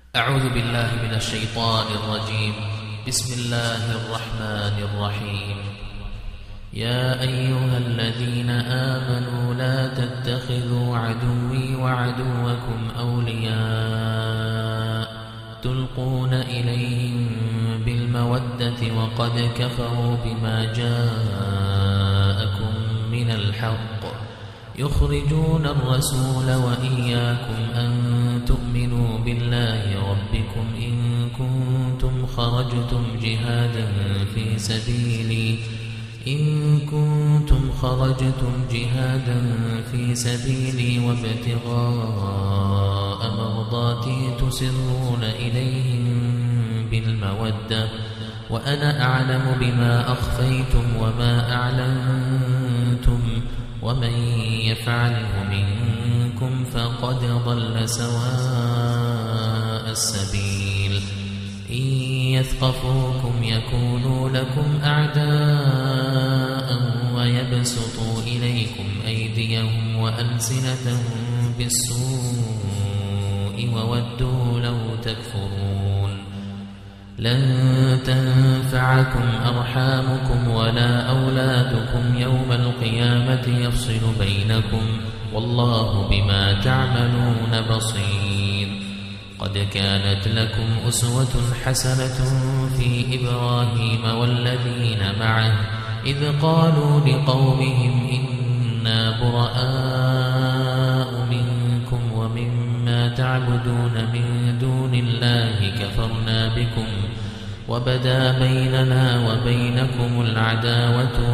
أعوذ بالله من الشيطان الرجيم. بسم الله الرحمن الرحيم. يا أيها الذين آمنوا لا تتخذوا عدوي وعدوكم أولياء تلقون إليهم بالمودة وقد كفروا بما جاءكم من الحق يخرجون الرسول وإياكم أن تؤمنوا بالله ربكم إن كنتم خرجتم جهادا في سبيلي وابتغاء مرضاتي تسرون إليهم بالمودة وأنا أعلم بما أخفيتم وما أعلنتم ومن يفعله منكم فقد ضل سواء السبيل. إن يثقفوكم يكونوا لكم أعداء ويبسطوا إليكم أيديهم وألسنتهم بالسوء وودوا لو تكفرون. لن تنفعكم أرحامكم ولا أولادكم يوم القيامة يفصل بينكم والله بما تعملون بصير. قد كانت لكم أسوة حسنة في إبراهيم والذين معه إذ قالوا لقومهم إنا براء منكم ومما تعبدون من دون الله كفرنا بكم وبدا بيننا وبينكم العداوة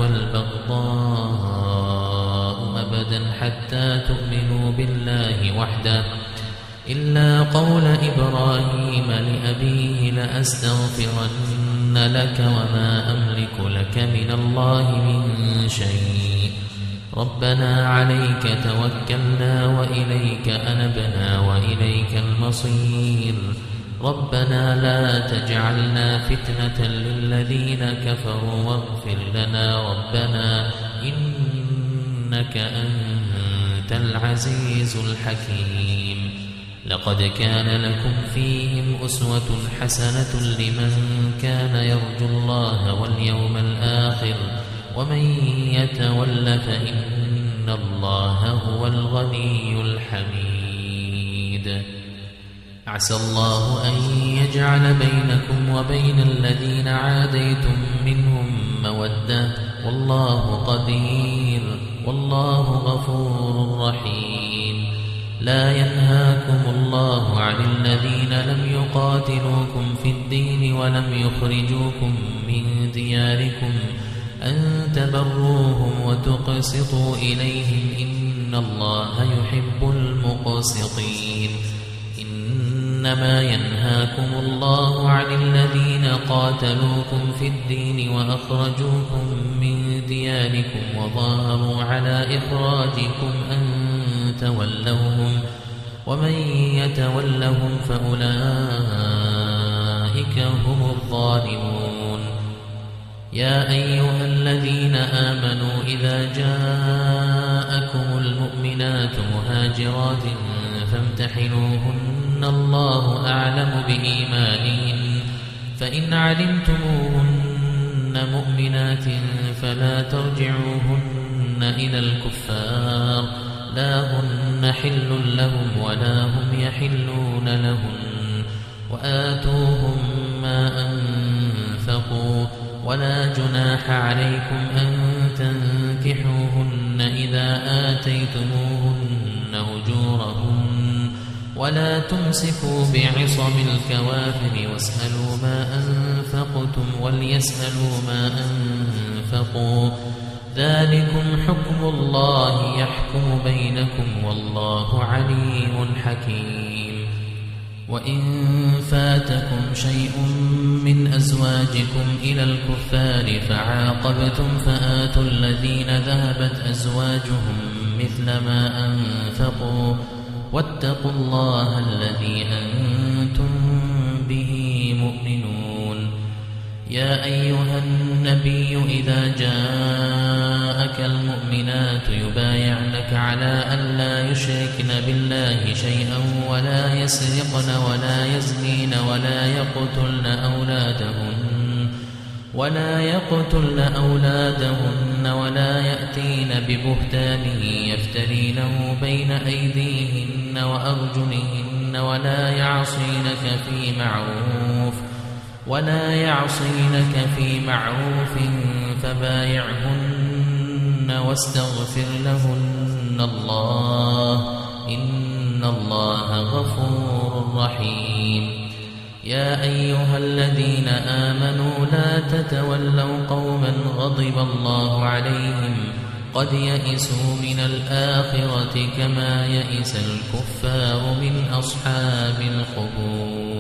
والبغضاء أبدا حتى تؤمنوا بالله وحده إلا قول إبراهيم لأبيه لأستغفرن لك وما أملك لك من الله من شيء ربنا عليك توكلنا وإليك أنبنا وإليك المصير. ربنا لا تجعلنا فتنة للذين كفروا واغفر لنا ربنا إنك أنت العزيز الحكيم. لقد كان لكم فيهم أسوة حسنة لمن كان يرجو الله واليوم الآخر ومن يتول فإن الله هو الغني الحميد. عسى الله أن يجعل بينكم وبين الذين عاديتم منهم مودة والله قدير والله غفور رحيم. لا ينهاكم الله عن الذين لم يقاتلوكم في الدين ولم يخرجوكم من دياركم أن تبروهم وتقسطوا إليهم إن الله يحب المقسطين. إنما ينهاكم الله عن الذين قاتلوكم في الدين وأخرجوكم من دياركم وظاهروا على إخراجكم أن تولوهم ومن يتولهم فأولئك هم الظالمون. يا أيها الذين آمنوا إذا جاءكم المؤمنات مهاجرات فامتحنوهن الله أعلم بإيمانهن فإن علمتموهن مؤمنات فلا ترجعوهن إلى الكفار لا هن حل لهم ولا هم يحلون لهن وآتوهم ما أنفقوا ولا جناح عليكم أن تنكحوهن إذا آتيتموهن أجورهن ولا تمسكوا بعصم الكوافر واسألوا ما أنفقتم وليسألوا ما أنفقوا ذلكم حكم الله يحكم بينكم والله عليم حكيم. وإن فاتكم شيء من أزواجكم إلى الكفار فعاقبتم فآتوا الذين ذهبت أزواجهم مثل ما أنفقوا واتقوا الله الذي أنتم به مؤمنون. يا أيها النبي إذا جاءك المؤمنات يبايعنك على أن لا يشركن بالله شيئا ولا يسرقن ولا يزنين ولا يقتلن أولادهن ولا يأتين ببهتان يفترينه بين أيديهن وأرجلهن ولا يعصينك في معروف فبايعهن واستغفر لهن الله إن الله غفور رحيم. يا أيها الذين آمنوا لا تتولوا قوما غضب الله عليهم قد يئسوا من الآخرة كما يئس الكفار من أصحاب القبور.